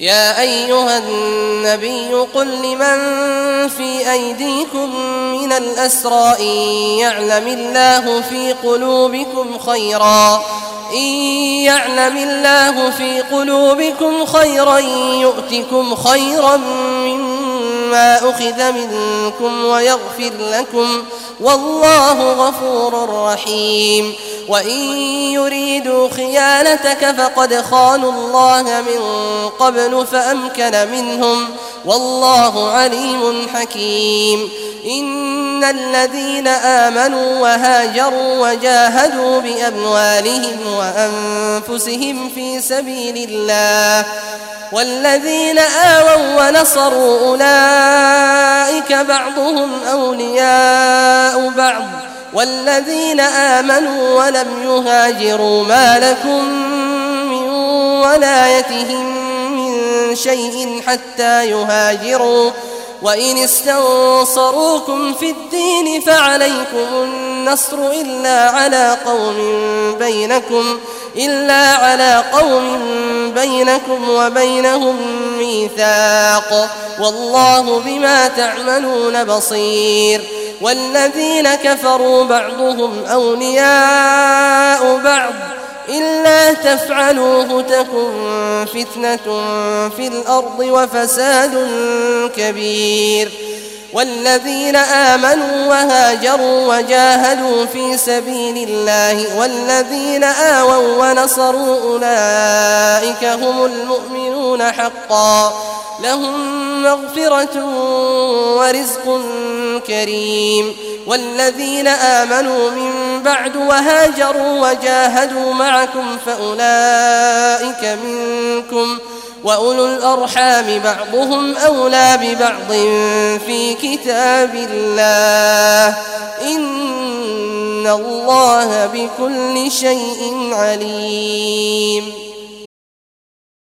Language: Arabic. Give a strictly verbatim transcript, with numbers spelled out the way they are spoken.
يا أيها النبي قل لمن في أيديكم من الأسرى إن يعلم الله في قلوبكم خيرا إن يعلم الله في قلوبكم خيرا يؤتكم خيرا مما أخذ منكم ويغفر لكم والله غفور رحيم. وإن يريدوا خيانتك فقد خانوا الله من قبل فأمكن منهم والله عليم حكيم. إن الذين آمنوا وهاجروا وجاهدوا بأموالهم وأنفسهم في سبيل الله والذين آووا ونصروا أولئك بعضهم أولياء بعض والذين آمنوا ولم يهاجروا ما لكم من ولايتهم من شيء حتى يهاجروا وإن استنصروكم في الدين فعليكم النصر إلا على قوم بينكم إلا على قوم بينكم وبينهم ميثاق والله بما تعملون بصير. والذين كفروا بعضهم أولياء بعض إلا تفعلوه تكن فتنة في الأرض وفساد كبير. والذين آمنوا وهاجروا وجاهدوا في سبيل الله والذين آووا ونصروا أولئك هم المؤمنون حقا لهم مغفرة ورزق كريم. والذين آمنوا من بعد وهاجروا وجاهدوا معكم فأولئك منكم وأولو الأرحام بعضهم أولى ببعض في كتاب الله إن الله بكل شيء عليم.